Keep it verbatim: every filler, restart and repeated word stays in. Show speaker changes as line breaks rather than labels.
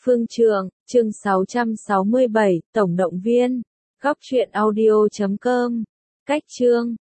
Phương Trượng, chương sáu trăm sáu mươi bảy, Tổng động viên. Góc truyện audio chấm com. Cách chương